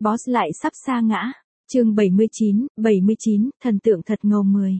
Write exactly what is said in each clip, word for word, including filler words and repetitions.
Boss lại sắp sa ngã. Chương bảy mươi chín, bảy mươi chín, thần tượng thật ngầu mười.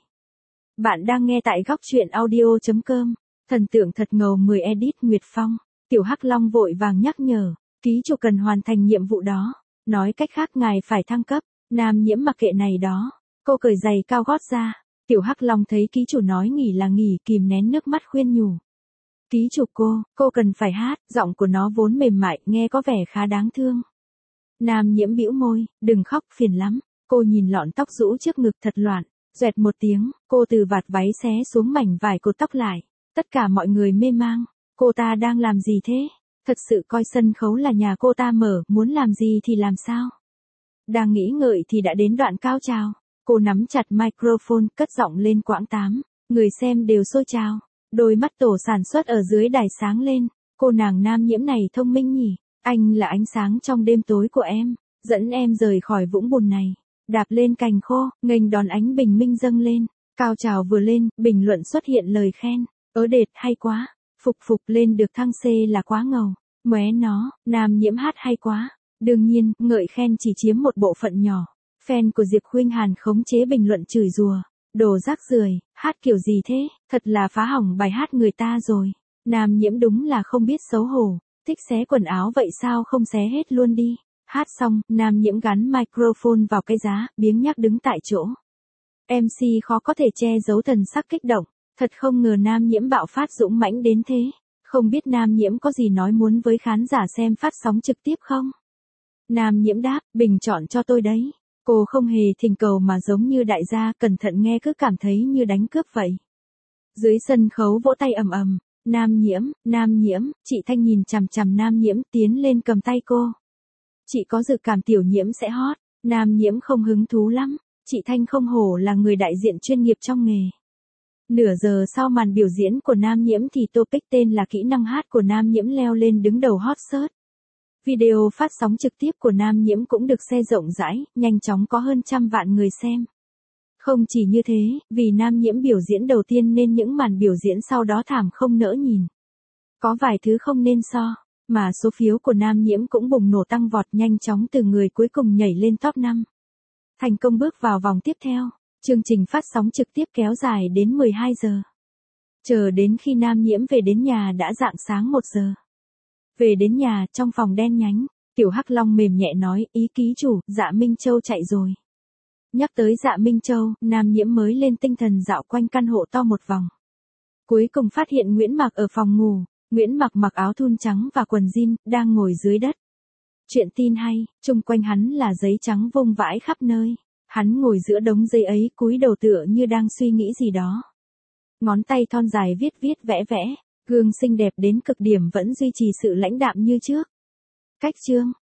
Bạn đang nghe tại góc truyện audio chấm com. Thần tượng thật ngầu mười edit Nguyệt Phong. Tiểu Hắc Long vội vàng nhắc nhở, ký chủ cần hoàn thành nhiệm vụ đó. Nói cách khác ngài phải thăng cấp. Nam Nhiễm mặc kệ này đó. Cô cởi giày cao gót ra. Tiểu Hắc Long thấy ký chủ nói nghỉ là nghỉ, kìm nén nước mắt khuyên nhủ. Ký chủ cô, cô cần phải hát, giọng của nó vốn mềm mại, nghe có vẻ khá đáng thương. Nam Nhiễm bĩu môi, đừng khóc, phiền lắm. Cô nhìn lọn tóc rũ trước ngực thật loạn. Doẹt một tiếng, cô từ vạt váy xé xuống mảnh vải cột tóc lại. Tất cả mọi người mê mang. Cô ta đang làm gì thế? Thật sự coi sân khấu là nhà cô ta mở, muốn làm gì thì làm sao? Đang nghĩ ngợi thì đã đến đoạn cao trào. Cô nắm chặt microphone, cất giọng lên quãng tám. Người xem đều xôi trào. Đôi mắt tổ sản xuất ở dưới đài sáng lên. Cô nàng Nam Nhiễm này thông minh nhỉ? Anh là ánh sáng trong đêm tối của em. Dẫn em rời khỏi vũng bùn này. Đạp lên cành khô, nghênh đón ánh bình minh dâng lên. Cao trào vừa lên, bình luận xuất hiện lời khen. Ớ đệt, hay quá. Phục phục lên được thăng C là quá ngầu. Móe nó, Nam Nhiễm hát hay quá. Đương nhiên, ngợi khen chỉ chiếm một bộ phận nhỏ. Fan của Diệp Khuynh Hàn khống chế bình luận chửi rủa. Đồ rác rưởi, hát kiểu gì thế, thật là phá hỏng bài hát người ta rồi. Nam Nhiễm đúng là không biết xấu hổ. Thích xé quần áo vậy sao không xé hết luôn đi. Hát xong, Nam Nhiễm gắn microphone vào cái giá, biếng nhác đứng tại chỗ. em xê khó có thể che giấu thần sắc kích động. Thật không ngờ Nam Nhiễm bạo phát dũng mãnh đến thế. Không biết Nam Nhiễm có gì nói muốn với khán giả xem phát sóng trực tiếp không? Nam Nhiễm đáp, bình chọn cho tôi đấy. Cô không hề thỉnh cầu mà giống như đại gia cẩn thận nghe cứ cảm thấy như đánh cướp vậy. Dưới sân khấu vỗ tay ầm ầm. Nam Nhiễm, Nam Nhiễm, chị Thanh nhìn chằm chằm Nam Nhiễm tiến lên cầm tay cô. Chị có dự cảm Tiểu Nhiễm sẽ hot. Nam Nhiễm không hứng thú lắm. Chị Thanh không hổ là người đại diện chuyên nghiệp trong nghề. Nửa giờ sau màn biểu diễn của Nam Nhiễm thì topic tên là kỹ năng hát của Nam Nhiễm leo lên đứng đầu hot search. Video phát sóng trực tiếp của Nam Nhiễm cũng được share rộng rãi, nhanh chóng có hơn trăm vạn người xem. Không chỉ như thế, vì Nam Nhiễm biểu diễn đầu tiên nên những màn biểu diễn sau đó thảm không nỡ nhìn. Có vài thứ không nên so, mà số phiếu của Nam Nhiễm cũng bùng nổ tăng vọt nhanh chóng từ người cuối cùng nhảy lên top năm. Thành công bước vào vòng tiếp theo. Chương trình phát sóng trực tiếp kéo dài đến mười hai giờ. Chờ đến khi Nam Nhiễm về đến nhà đã rạng sáng một giờ. Về đến nhà, trong phòng đen nhánh, Tiểu Hắc Long mềm nhẹ nói, ý ký chủ, Dạ Minh Châu chạy rồi. Nhắc tới Dạ Minh Châu, Nam Nhiễm mới lên tinh thần dạo quanh căn hộ to một vòng. Cuối cùng phát hiện Nguyễn Mặc ở phòng ngủ. Nguyễn Mặc mặc áo thun trắng và quần jean, đang ngồi dưới đất. Chuyện tin hay, chung quanh hắn là giấy trắng vung vãi khắp nơi. Hắn ngồi giữa đống giấy ấy cúi đầu tựa như đang suy nghĩ gì đó. Ngón tay thon dài viết viết vẽ vẽ, gương xinh đẹp đến cực điểm vẫn duy trì sự lãnh đạm như trước. Cách chương,